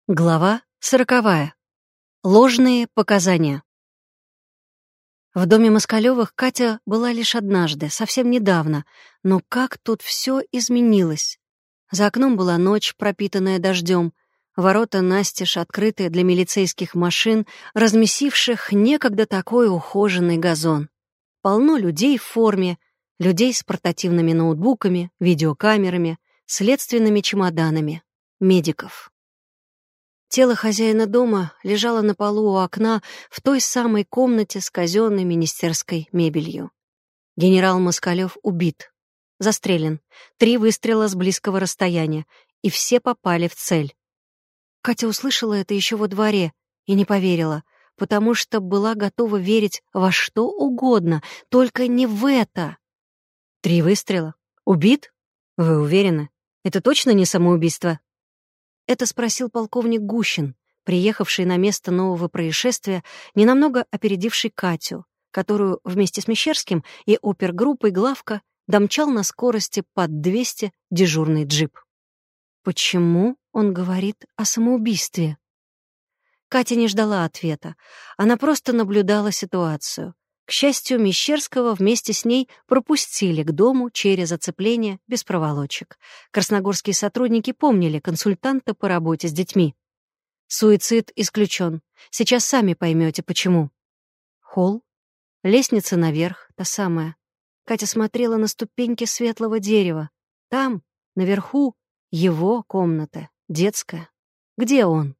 Глава 40. Ложные показания. В доме Москалёвых Катя была лишь однажды, совсем недавно, но как тут все изменилось. За окном была ночь, пропитанная дождем, ворота настежь открытые для милицейских машин, размесивших некогда такой ухоженный газон. Полно людей в форме, людей с портативными ноутбуками, видеокамерами, следственными чемоданами, медиков. Тело хозяина дома лежало на полу у окна в той самой комнате с казенной министерской мебелью. Генерал Москалёв убит, застрелен, 3 выстрела с близкого расстояния, и все попали в цель. Катя услышала это еще во дворе и не поверила, потому что была готова верить во что угодно, только не в это. 3 выстрела? Убит? Вы уверены? Это точно не самоубийство? Это спросил полковник Гущин, приехавший на место нового происшествия, ненамного опередивший Катю, которую вместе с Мещерским и опергруппой главка домчал на скорости под 200 дежурный джип. Почему он говорит о самоубийстве? Катя не ждала ответа. Она просто наблюдала ситуацию. К счастью, Мещерского вместе с ней пропустили к дому через оцепление без проволочек. Красногорские сотрудники помнили консультанта по работе с детьми. Суицид исключен. Сейчас сами поймете, почему. Холл, лестница наверх, та самая. Катя смотрела на ступеньки светлого дерева. Там, наверху, его комната, детская. Где он?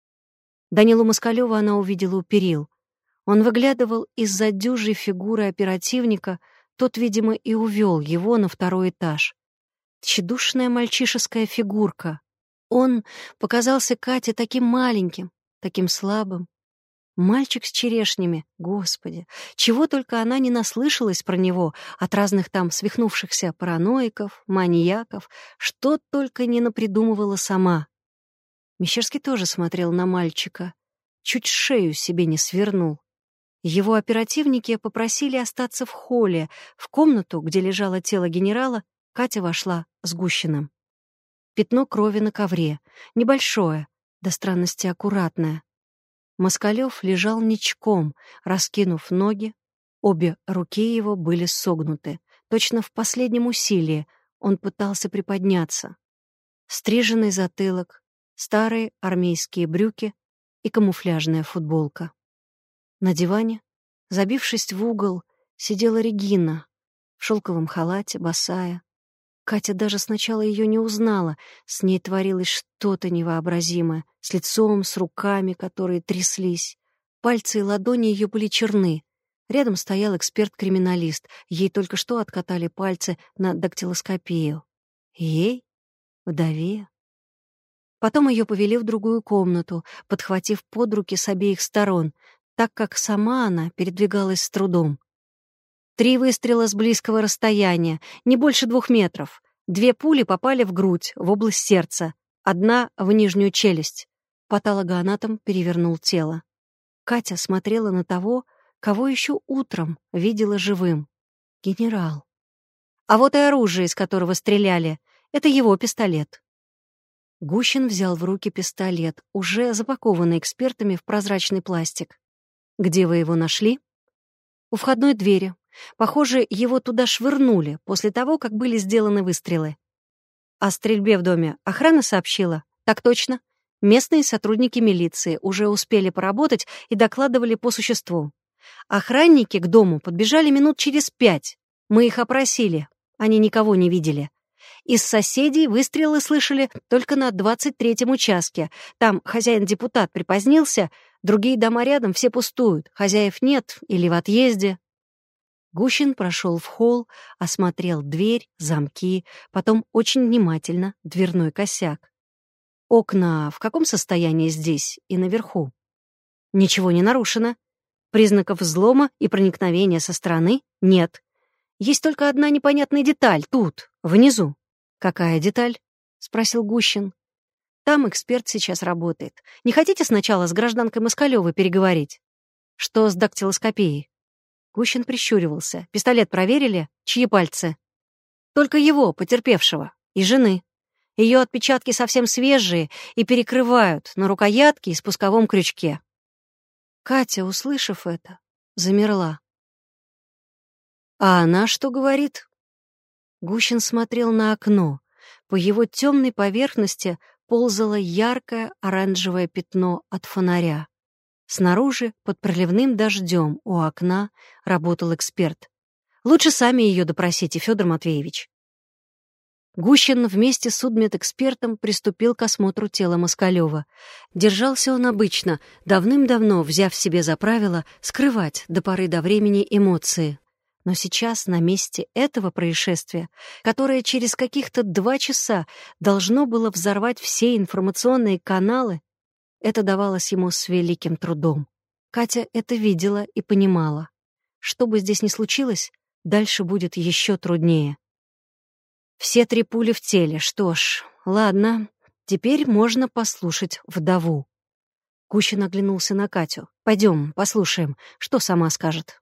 Данилу Москалёва она увидела у перил. Он выглядывал из-за дюжей фигуры оперативника, тот, видимо, и увел его на 2-й этаж. Тщедушная мальчишеская фигурка. Он показался Кате таким маленьким, таким слабым. Мальчик с черешнями, господи, чего только она не наслышалась про него от разных там свихнувшихся параноиков, маньяков, что только не напридумывала сама. Мещерский тоже смотрел на мальчика, чуть шею себе не свернул. Его оперативники попросили остаться в холле. В комнату, где лежало тело генерала, Катя вошла с Гущиным. Пятно крови на ковре. Небольшое, до странности аккуратное. Москалёв лежал ничком, раскинув ноги. Обе руки его были согнуты. Точно в последнем усилии он пытался приподняться. Стриженный затылок, старые армейские брюки и камуфляжная футболка. На диване, забившись в угол, сидела Регина в шелковом халате, босая. Катя даже сначала ее не узнала, с ней творилось что-то невообразимое, с лицом, с руками, которые тряслись. Пальцы и ладони ее были черны. Рядом стоял эксперт-криминалист, ей только что откатали пальцы на дактилоскопию. Ей? Вдове? Потом ее повели в другую комнату, подхватив под руки с обеих сторон, так как сама она передвигалась с трудом. 3 выстрела с близкого расстояния, не больше 2 метров. 2 пули попали в грудь, в область сердца, 1 в нижнюю челюсть. Патологоанатом перевернул тело. Катя смотрела на того, кого еще утром видела живым. Генерал. А вот и оружие, из которого стреляли. Это его пистолет. Гущин взял в руки пистолет, уже запакованный экспертами в прозрачный пластик. «Где вы его нашли?» «У входной двери. Похоже, его туда швырнули после того, как были сделаны выстрелы». «О стрельбе в доме охрана сообщила?» «Так точно. Местные сотрудники милиции уже успели поработать и докладывали по существу. Охранники к дому подбежали минут через 5. Мы их опросили. Они никого не видели. Из соседей выстрелы слышали только на 23-м участке. Там хозяин-депутат припозднился, другие дома рядом все пустуют, хозяев нет или в отъезде». Гущин прошел в холл, осмотрел дверь, замки, потом очень внимательно дверной косяк. «Окна в каком состоянии здесь и наверху?» «Ничего не нарушено. Признаков взлома и проникновения со стороны нет. Есть только одна непонятная деталь тут, внизу». «Какая деталь?» — спросил Гущин. «Там эксперт сейчас работает. Не хотите сначала с гражданкой Москалёвой переговорить?» «Что с дактилоскопией?» Гущин прищуривался. «Пистолет проверили? Чьи пальцы?» «Только его, потерпевшего. И жены. Ее отпечатки совсем свежие и перекрывают на рукоятке и спусковом крючке. Катя, услышав это, замерла. А она что говорит? Гущин смотрел на окно. По его темной поверхности ползало яркое оранжевое пятно от фонаря. Снаружи, под проливным дождем, у окна работал эксперт. Лучше сами ее допросите, Федор Матвеевич. Гущин вместе с судмедэкспертом приступил к осмотру тела Москалева. Держался он обычно, давным-давно взяв себе за правило скрывать до поры до времени эмоции. Но сейчас на месте этого происшествия, которое через каких-то 2 часа должно было взорвать все информационные каналы, это давалось ему с великим трудом. Катя это видела и понимала. Что бы здесь ни случилось, дальше будет еще труднее. Все 3 пули в теле. Что ж, ладно, теперь можно послушать вдову. Гущин оглянулся на Катю. «Пойдем, послушаем, что сама скажет».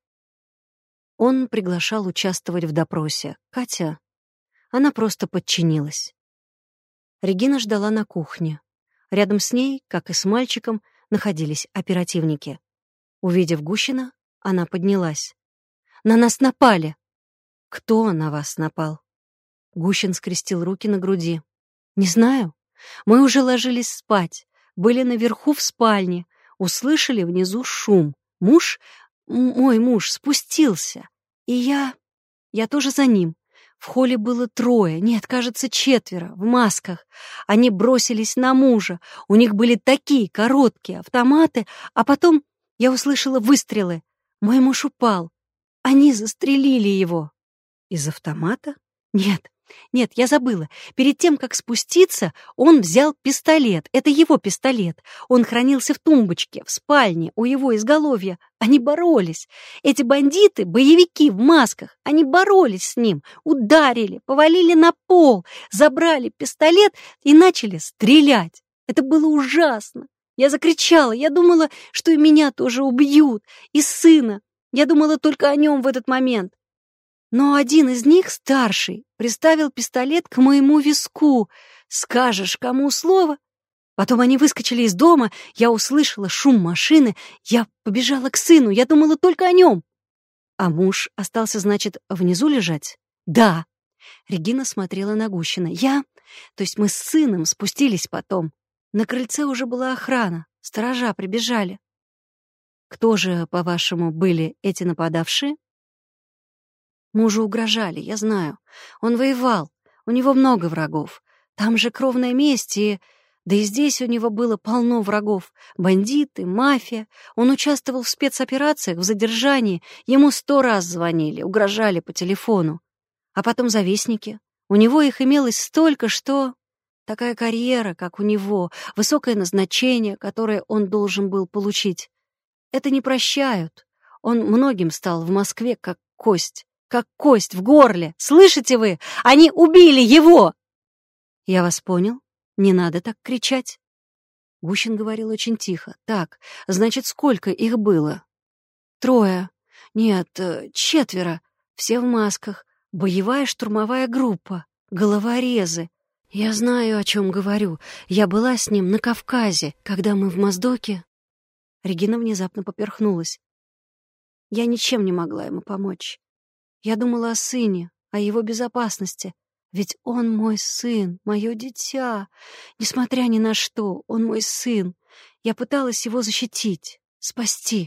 Он приглашал участвовать в допросе. Катя, она просто подчинилась. Регина ждала на кухне. Рядом с ней, как и с мальчиком, находились оперативники. Увидев Гущина, она поднялась. «На нас напали!» «Кто на вас напал?» Гущин скрестил руки на груди. «Не знаю. Мы уже ложились спать. Были наверху в спальне. Услышали внизу шум. Мой муж спустился. И я тоже за ним. В холле было 3, нет, кажется, 4, в масках. Они бросились на мужа. У них были такие короткие автоматы, а потом я услышала выстрелы. Мой муж упал. Они застрелили его». «Из автомата?» Нет, я забыла. Перед тем, как спуститься, он взял пистолет. Это его пистолет. Он хранился в тумбочке, в спальне, у его изголовья. Они боролись. Эти бандиты, боевики в масках, они боролись с ним, ударили, повалили на пол, забрали пистолет и начали стрелять. Это было ужасно. Я закричала, я думала, что и меня тоже убьют, и сына. Я думала только о нем в этот момент. Но один из них, старший, приставил пистолет к моему виску. Скажешь кому слово? Потом они выскочили из дома, я услышала шум машины, я побежала к сыну, я думала только о нем. А муж остался, значит, внизу лежать? Да. Регина смотрела на Гущина. То есть мы с сыном спустились потом. На крыльце уже была охрана, сторожа прибежали. Кто же, по-вашему, были эти нападавшие? Мужу угрожали, я знаю. Он воевал, у него много врагов. Там же кровная месть, да и здесь у него было полно врагов. Бандиты, мафия. Он участвовал в спецоперациях, в задержании. Ему 100 раз звонили, угрожали по телефону. А потом завистники. У него их имелось столько, что... Такая карьера, как у него, высокое назначение, которое он должен был получить. Это не прощают. Он многим стал в Москве как кость в горле. Слышите вы? Они убили его!» «Я вас понял. Не надо так кричать». Гущин говорил очень тихо. «Так, значит, сколько их было?» 3. Нет, 4. Все в масках. Боевая штурмовая группа. Головорезы. Я знаю, о чем говорю. Я была с ним на Кавказе, когда мы в Моздоке...» Регина внезапно поперхнулась. Я ничем не могла ему помочь. Я думала о сыне, о его безопасности. Ведь он мой сын, мое дитя. Несмотря ни на что, он мой сын. Я пыталась его защитить, спасти.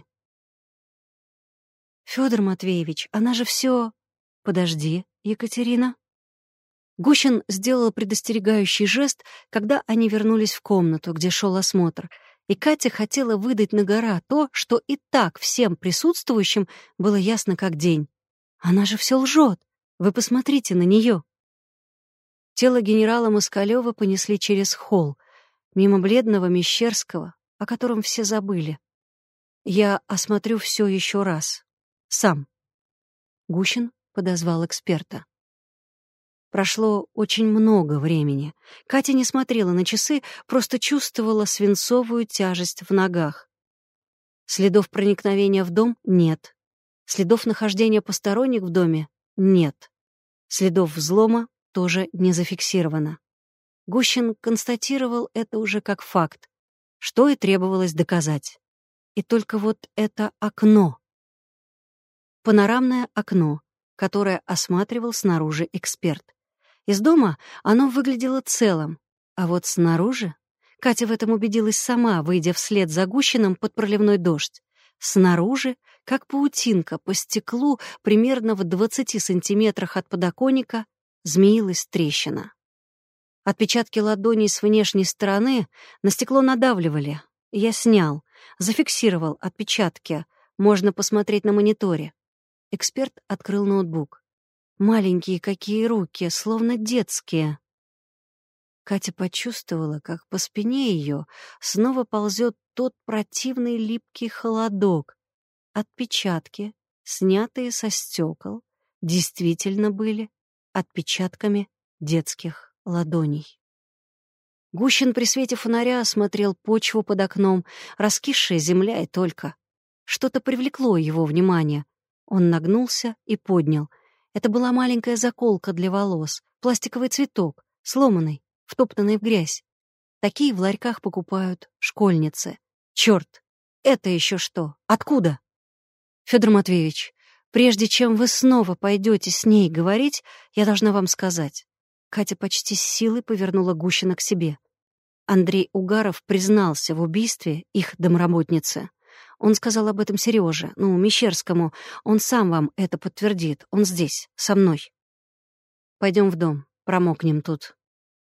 Федор Матвеевич, она же все... Подожди, Екатерина. Гущин сделал предостерегающий жест, когда они вернулись в комнату, где шел осмотр, и Катя хотела выдать на гора то, что и так всем присутствующим было ясно как день. Она же все лжет. Вы посмотрите на нее. Тело генерала Москалева понесли через холл, мимо бледного Мещерского, о котором все забыли. Я осмотрю все еще раз. Сам. Гущин подозвал эксперта. Прошло очень много времени. Катя не смотрела на часы, просто чувствовала свинцовую тяжесть в ногах. Следов проникновения в дом нет. Следов нахождения посторонних в доме нет. Следов взлома тоже не зафиксировано. Гущин констатировал это уже как факт, что и требовалось доказать. И только вот это окно. Панорамное окно, которое осматривал снаружи эксперт. Из дома оно выглядело целым, а вот снаружи... Катя в этом убедилась сама, выйдя вслед за Гущиным под проливной дождь. Снаружи, как паутинка по стеклу, примерно в 20 сантиметрах от подоконника, змеилась трещина. Отпечатки ладоней с внешней стороны на стекло надавливали. Я снял, зафиксировал отпечатки. Можно посмотреть на мониторе. Эксперт открыл ноутбук. Маленькие какие руки, словно детские. Катя почувствовала, как по спине ее снова ползет тот противный липкий холодок. Отпечатки, снятые со стекол, действительно были отпечатками детских ладоней. Гущин при свете фонаря осмотрел почву под окном, раскисшая земля и только. Что-то привлекло его внимание. Он нагнулся и поднял. Это была маленькая заколка для волос, пластиковый цветок, сломанный, втоптанный в грязь. Такие в ларьках покупают школьницы. Черт, это еще что? Откуда? Федор Матвеевич, прежде чем вы снова пойдете с ней говорить, я должна вам сказать. Катя почти с силой повернула Гущина к себе. Андрей Угаров признался в убийстве их домработницы. Он сказал об этом Сереже, Мещерскому. Он сам вам это подтвердит. Он здесь, со мной. Пойдем в дом, промокнем тут.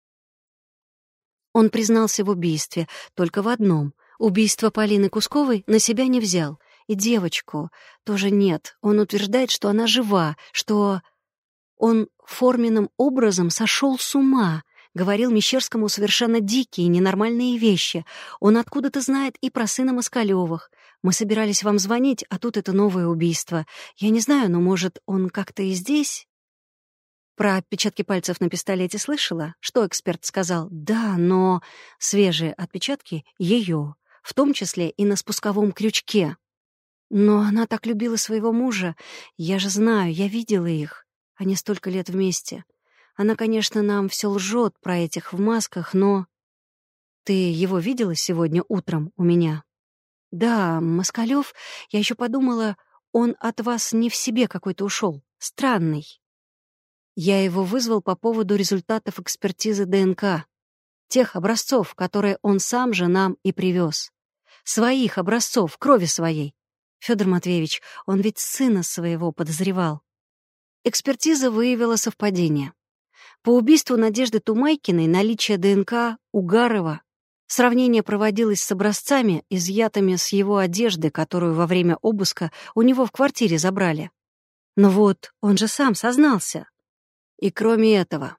Он признался в убийстве, только в одном. Убийство Полины Кусковой на себя не взял. И девочку тоже нет. Он утверждает, что она жива, что он форменным образом сошел с ума, говорил Мещерскому совершенно дикие, ненормальные вещи. Он откуда-то знает и про сына Москалёвых. Мы собирались вам звонить, а тут это новое убийство. Я не знаю, но, может, он как-то и здесь? Про отпечатки пальцев на пистолете слышала? Что эксперт сказал? Да, но свежие отпечатки ее, в том числе и на спусковом крючке. Но она так любила своего мужа. Я же знаю, я видела их. Они столько лет вместе. Она, конечно, нам все лжет про этих в масках, но... Ты его видела сегодня утром у меня? Да, Москалёв, я еще подумала, он от вас не в себе какой-то ушел. Странный. Я его вызвал по поводу результатов экспертизы ДНК. Тех образцов, которые он сам же нам и привез. Своих образцов, крови своей. Федор Матвеевич, он ведь сына своего подозревал. Экспертиза выявила совпадение. По убийству Надежды Тумайкиной наличие ДНК Угарова. Сравнение проводилось с образцами, изъятыми с его одежды, которую во время обыска у него в квартире забрали. Но вот он же сам сознался. И кроме этого,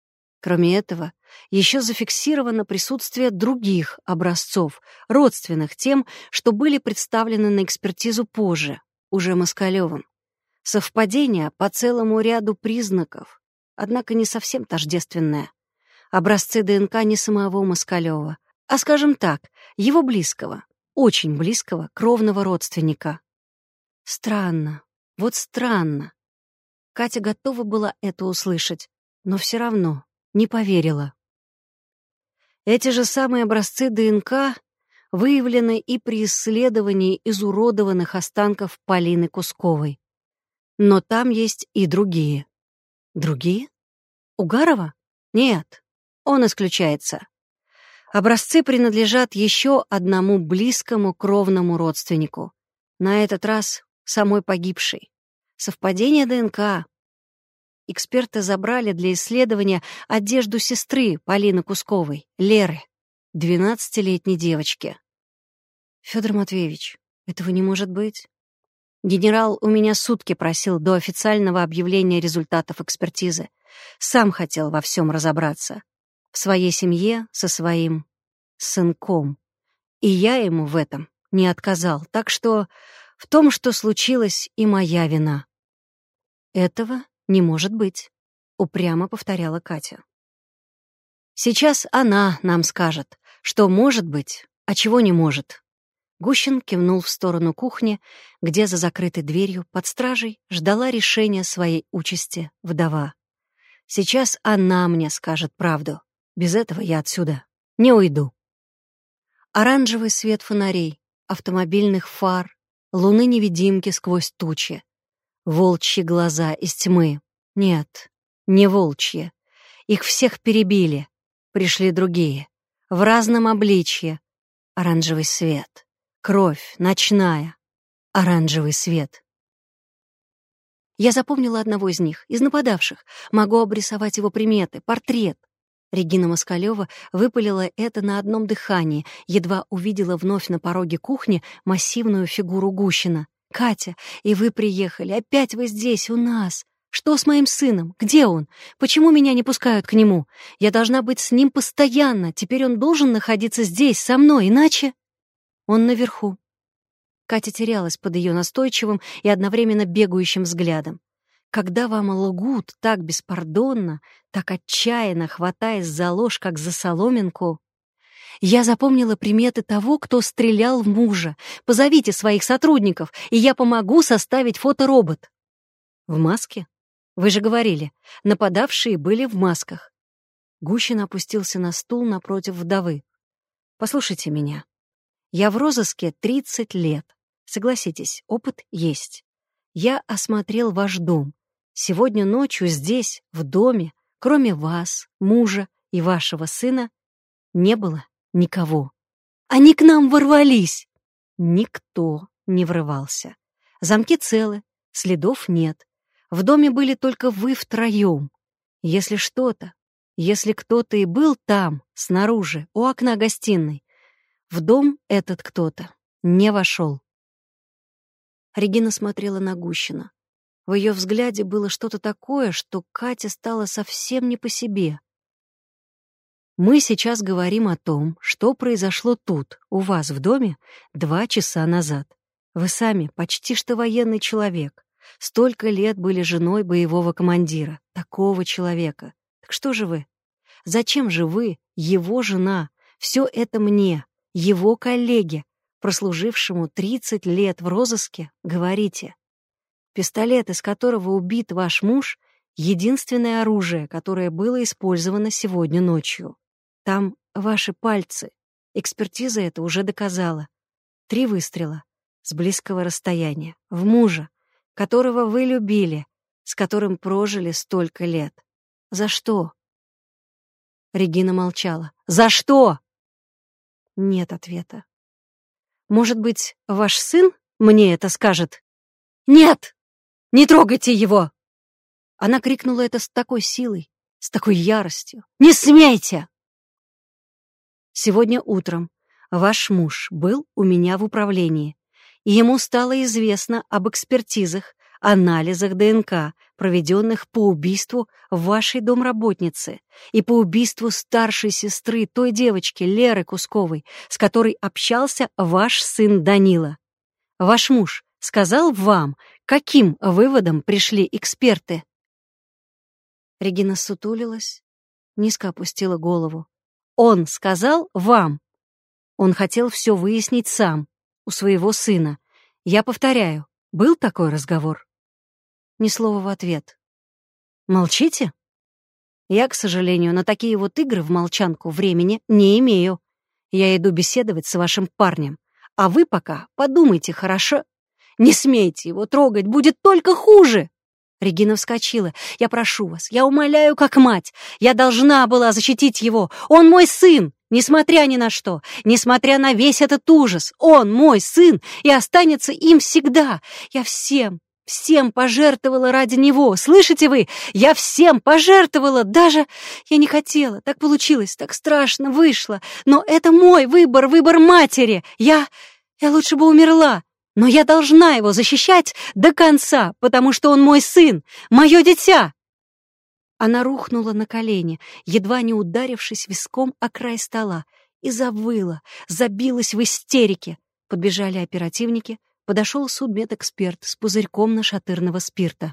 еще зафиксировано присутствие других образцов, родственных тем, что были представлены на экспертизу позже, уже Москалёвым. Совпадение по целому ряду признаков, однако не совсем тождественное. Образцы ДНК не самого Москалёва, а, скажем так, его близкого, очень близкого кровного родственника. Странно, вот странно. Катя готова была это услышать, но все равно не поверила. Эти же самые образцы ДНК выявлены и при исследовании изуродованных останков Полины Кусковой. Но там есть и другие. Другие? Угарова? Нет, он исключается. Образцы принадлежат еще одному близкому кровному родственнику. На этот раз самой погибшей. Совпадение ДНК. Эксперты забрали для исследования одежду сестры Полины Кусковой, Леры, 12-летней девочки. Федор Матвеевич, этого не может быть. Генерал у меня сутки просил до официального объявления результатов экспертизы. Сам хотел во всем разобраться. В своей семье со своим сынком. И я ему в этом не отказал. Так что в том, что случилось, и моя вина. Этого не может быть, упрямо повторяла Катя. Сейчас она нам скажет, что может быть, а чего не может. Гущин кивнул в сторону кухни, где за закрытой дверью под стражей ждала решения своей участи вдова. Сейчас она мне скажет правду. Без этого я отсюда не уйду. Оранжевый свет фонарей, автомобильных фар, луны-невидимки сквозь тучи. Волчьи глаза из тьмы. Нет, не волчьи. Их всех перебили. Пришли другие. В разном обличье. Оранжевый свет. Кровь, ночная. Оранжевый свет. Я запомнила одного из них, из нападавших. Могу обрисовать его приметы, портрет. Регина Москалёва выпалила это на одном дыхании, едва увидела вновь на пороге кухни массивную фигуру Гущина. «Катя, и вы приехали, опять вы здесь, у нас. Что с моим сыном? Где он? Почему меня не пускают к нему? Я должна быть с ним постоянно, теперь он должен находиться здесь, со мной, иначе...» «Он наверху». Катя терялась под ее настойчивым и одновременно бегающим взглядом. Когда вам лгут так беспардонно, так отчаянно, хватаясь за ложь, как за соломинку... Я запомнила приметы того, кто стрелял в мужа. Позовите своих сотрудников, и я помогу составить фоторобот. В маске? Вы же говорили, нападавшие были в масках. Гущин опустился на стул напротив вдовы. Послушайте меня. Я в розыске 30 лет. Согласитесь, опыт есть. Я осмотрел ваш дом. Сегодня ночью здесь, в доме, кроме вас, мужа и вашего сына, не было никого. Они к нам ворвались. Никто не врывался. Замки целы, следов нет. В доме были только вы втроем. Если кто-то и был там, снаружи, у окна гостиной, в дом этот кто-то не вошел. Регина смотрела на Гущина. В ее взгляде было что-то такое, что Кате стало совсем не по себе. Мы сейчас говорим о том, что произошло тут, у вас в доме, 2 часа назад. Вы сами почти что военный человек. Столько лет были женой боевого командира, такого человека. Так что же вы? Зачем же вы, его жена, все это мне, его коллеге, прослужившему 30 лет в розыске, говорите? Пистолет, из которого убит ваш муж, единственное оружие, которое было использовано сегодня ночью. Там ваши пальцы. Экспертиза это уже доказала. 3 выстрела с близкого расстояния в мужа, которого вы любили, с которым прожили столько лет. За что? Регина молчала. За что? Нет ответа. Может быть, ваш сын мне это скажет? Нет! Не трогайте его! Она крикнула это с такой силой, с такой яростью. Не смейте! Сегодня утром ваш муж был у меня в управлении, и ему стало известно об экспертизах, анализах ДНК, проведенных по убийству вашей домработницы и по убийству старшей сестры той девочки Леры Кусковой, с которой общался ваш сын Данила. Ваш муж сказал вам, каким выводом пришли эксперты? Регина сутулилась, низко опустила голову. Он сказал вам. Он хотел все выяснить сам, у своего сына. Я повторяю, был такой разговор? Ни слова в ответ. Молчите? Я, к сожалению, на такие вот игры в молчанку времени не имею. Я иду беседовать с вашим парнем. А вы пока подумайте, хорошо? Не смейте его трогать, будет только хуже. Регина вскочила. «Я прошу вас, я умоляю, как мать. Я должна была защитить его. Он мой сын, несмотря ни на что, несмотря на весь этот ужас. Он мой сын и останется им всегда. Я всем пожертвовала ради него. Слышите вы? Я всем пожертвовала. Даже я не хотела. Так получилось, так страшно вышло. Но это мой выбор, выбор матери. Я лучше бы умерла. Но я должна его защищать до конца, потому что он мой сын, мое дитя!» Она рухнула на колени, едва не ударившись виском о край стола, и завыла, забилась в истерике. Подбежали оперативники, подошел судмедэксперт с пузырьком нашатырного спирта.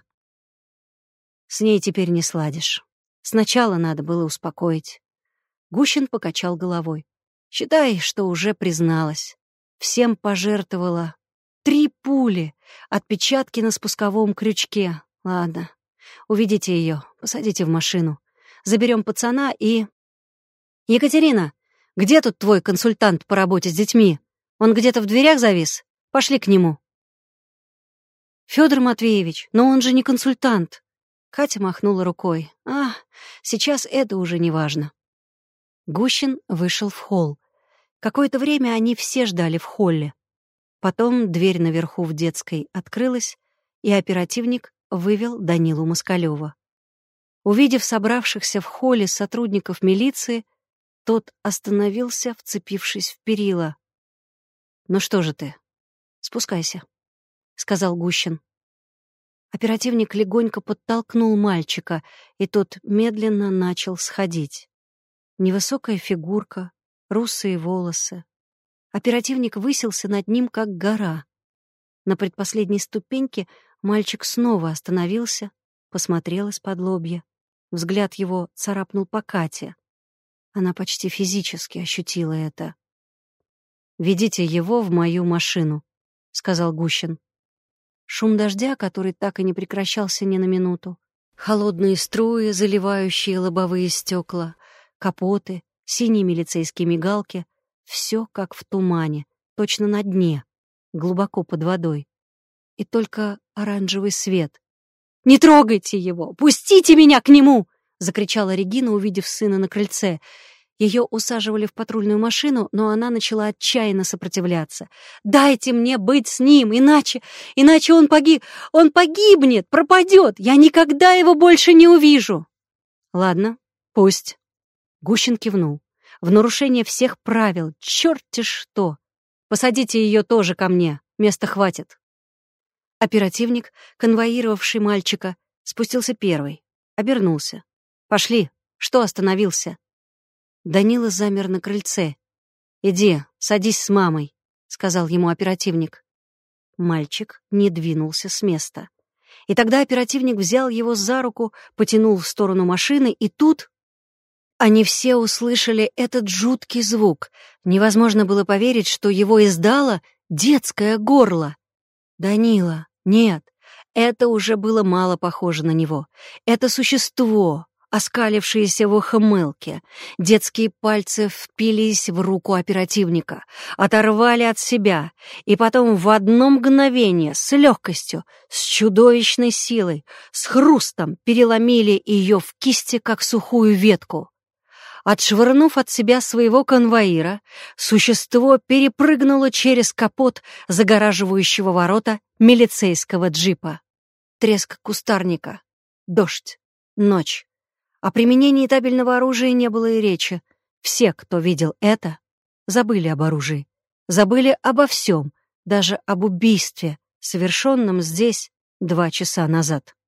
«С ней теперь не сладишь. Сначала надо было успокоить». Гущин покачал головой. «Считай, что уже призналась. Всем пожертвовала. 3 пули, отпечатки на спусковом крючке. Ладно, уведите ее, посадите в машину. Заберем пацана и...» «Екатерина, где тут твой консультант по работе с детьми? Он где-то в дверях завис? Пошли к нему». «Федор Матвеевич, но он же не консультант». Катя махнула рукой. Сейчас это уже не важно». Гущин вышел в холл. Какое-то время они все ждали в холле. Потом дверь наверху в детской открылась, и оперативник вывел Данилу Москалёва. Увидев собравшихся в холле сотрудников милиции, тот остановился, вцепившись в перила. «Ну что же ты? Спускайся», — сказал Гущин. Оперативник легонько подтолкнул мальчика, и тот медленно начал сходить. Невысокая фигурка, русые волосы. Оперативник высился над ним, как гора. На предпоследней ступеньке мальчик снова остановился, посмотрел из-подлобья. Взгляд его царапнул по Кате. Она почти физически ощутила это. «Ведите его в мою машину», — сказал Гущин. Шум дождя, который так и не прекращался ни на минуту, холодные струи, заливающие лобовые стекла, капоты, синие милицейские мигалки — все как в тумане, точно на дне, глубоко под водой. И только оранжевый свет. «Не трогайте его! Пустите меня к нему!» — закричала Регина, увидев сына на крыльце. Ее усаживали в патрульную машину, но она начала отчаянно сопротивляться. «Дайте мне быть с ним, иначе он погибнет, пропадет! Я никогда его больше не увижу!» «Ладно, пусть». Гущин кивнул. «В нарушение всех правил, черт-те что! Посадите ее тоже ко мне, места хватит». Оперативник, конвоировавший мальчика, спустился первый, обернулся. «Пошли, что остановился?» Данила замер на крыльце. «Иди, садись с мамой», — сказал ему оперативник. Мальчик не двинулся с места. И тогда оперативник взял его за руку, потянул в сторону машины, и тут они все услышали этот жуткий звук. Невозможно было поверить, что его издало детское горло. Данила, нет, это уже было мало похоже на него. Это существо, оскалившиеся в ухмылке. Детские пальцы впились в руку оперативника, оторвали от себя, и потом в одно мгновение, с легкостью, с чудовищной силой, с хрустом переломили ее в кисти, как сухую ветку. Отшвырнув от себя своего конвоира, существо перепрыгнуло через капот загораживающего ворота милицейского джипа. Треск кустарника, дождь, ночь. О применении табельного оружия не было и речи. Все, кто видел это, забыли об оружии, забыли обо всем, даже об убийстве, совершенном здесь 2 часа назад.